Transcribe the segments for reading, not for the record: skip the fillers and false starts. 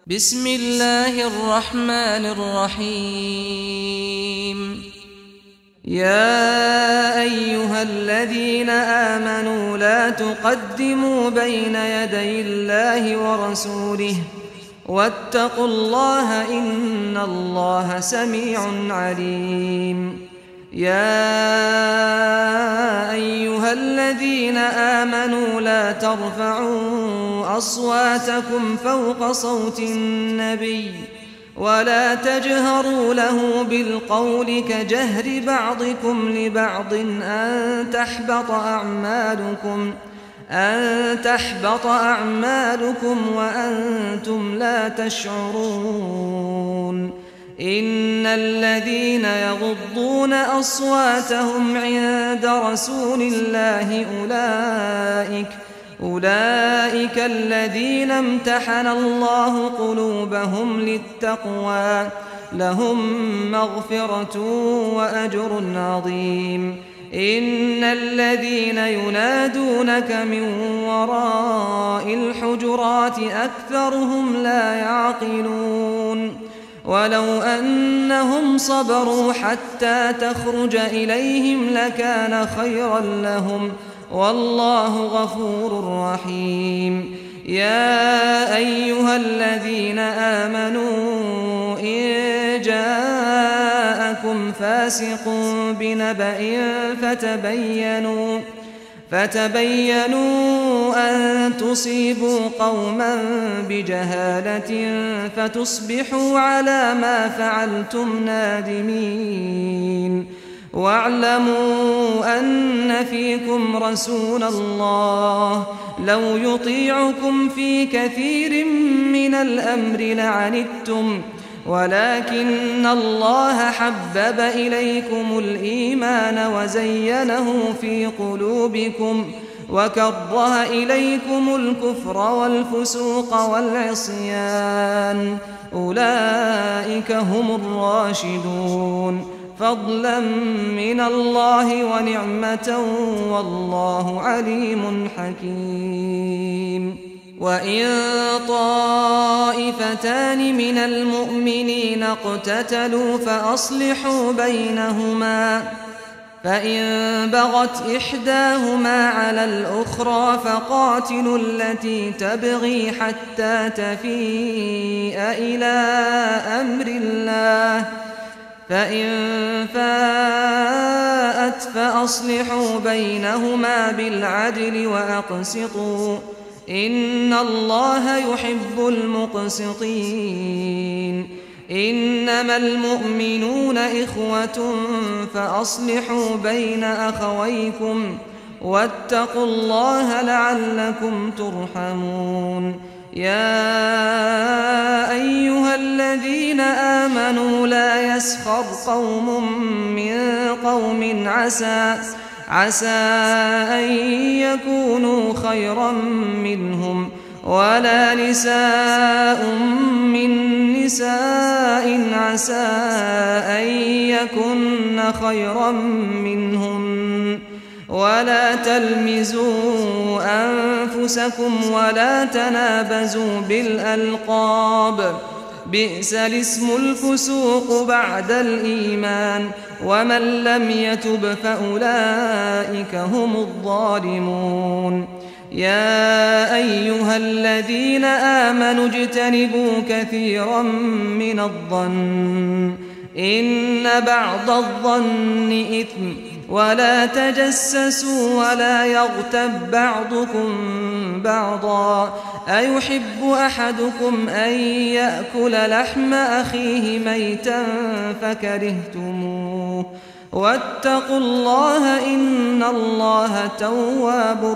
بسم الله الرحمن الرحيم. يا أيها الذين آمنوا لا تقدموا بين يدي الله ورسوله واتقوا الله إن الله سميع عليم. يا أيها الذين آمنوا لا ترفعوا أصواتكم فوق صوت النبي ولا تجهروا له بالقول كجهر بعضكم لبعض أن تحبط أعمالكم وأنتم لا تشعرون. إن الذين يغضون أصواتهم عند رسول الله أولئك الذين امتحن الله قلوبهم للتقوى لهم مغفرة وأجر عظيم. إن الذين ينادونك من وراء الحجرات أكثرهم لا يعقلون. ولو أنهم صبروا حتى تخرج إليهم لكان خيرا لهم والله غفور رحيم. يا أيها الذين آمنوا إن جاءكم فاسق بنبأ فتبينوا أن تصيبوا قوما بجهالة فتصبحوا على ما فعلتم نادمين. واعلموا أن فيكم رسول الله لو يطيعكم في كثير من الأمر لعنتم ولكن الله حبب إليكم الإيمان وزينه في قلوبكم وكره إليكم الكفر والفسوق والعصيان أولئك هم الراشدون فضلا من الله ونعمة والله عليم حكيم. وإن طائفتان من المؤمنين اقتتلوا فأصلحوا بينهما فإن بغت إحداهما على الأخرى فقاتلوا التي تبغي حتى تفيء إلى أمر الله فإن فاءت فأصلحوا بينهما بالعدل وأقسطوا إن الله يحب المقسطين. إنما المؤمنون إخوة فأصلحوا بين أخويكم واتقوا الله لعلكم ترحمون. يا أيها الذين آمنوا لا يسخر قوم من قوم عسى أن يكونوا خيرا منهم ولا نساء من نساء عسى أن يكن خيرا منهن ولا تلمزوا أنفسكم ولا تنابزوا بالألقاب بئس الاسم الفسوق بعد الإيمان ومن لم يتب فأولئك هم الظالمون. يا أيها الذين آمنوا اجتنبوا كثيرا من الظن إن بعض الظن إثم ولا تجسسوا ولا يغتب بعضكم بعضا أيحب أحدكم أن يأكل لحم أخيه ميتا فكرهتموه واتقوا الله إن الله تواب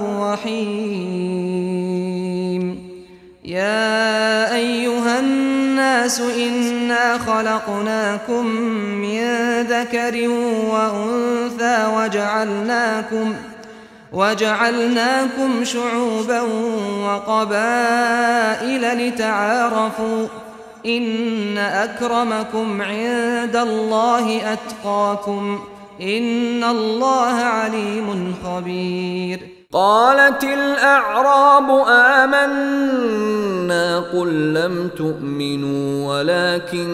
رحيم. يا أيها الناس إنا خلقناكم من ذكر وأنثى وجعلناكم شعوبا وقبائل لتعارفوا إن أكرمكم عند الله أتقاكم إن الله عليم خبير. قالت الأعراب آمنا قل لم تؤمنوا ولكن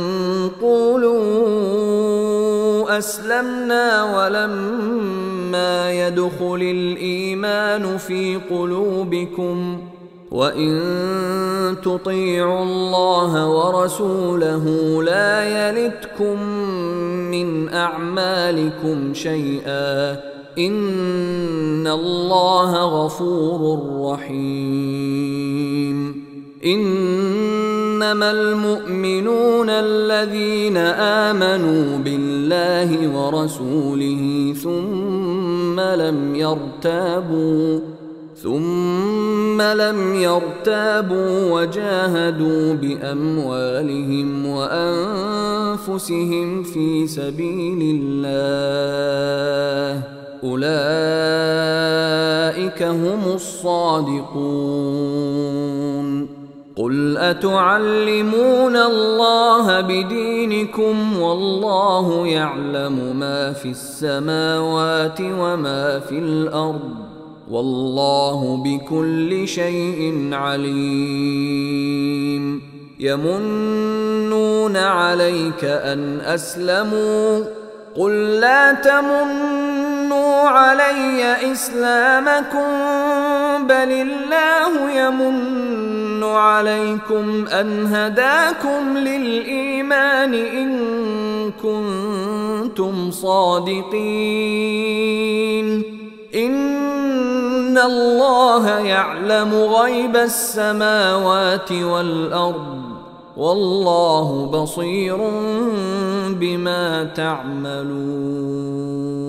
قولوا أسلمنا ولما يدخل الإيمان في قلوبكم وإن تطيعوا الله ورسوله لا يلتكم من أعمالكم شيئا إن الله غفور رحيم إنما المؤمنون الذين آمنوا بالله ورسوله ثم لم يرتابوا وجاهدوا بأموالهم وأنفسهم في سبيل الله أولئك هم الصادقون قل أتعلمون الله بدينكم والله يعلم ما في السماوات وما في الأرض والله بكل شيء عليم يمنون عليك أن أسلموا قل لا تمنوا علي إسلامكم بل الله يمن عليكم أن هداكم للإيمان إن كنتم صادقين إن الله يعلم غيب السماوات والأرض والله بصير بما تعملون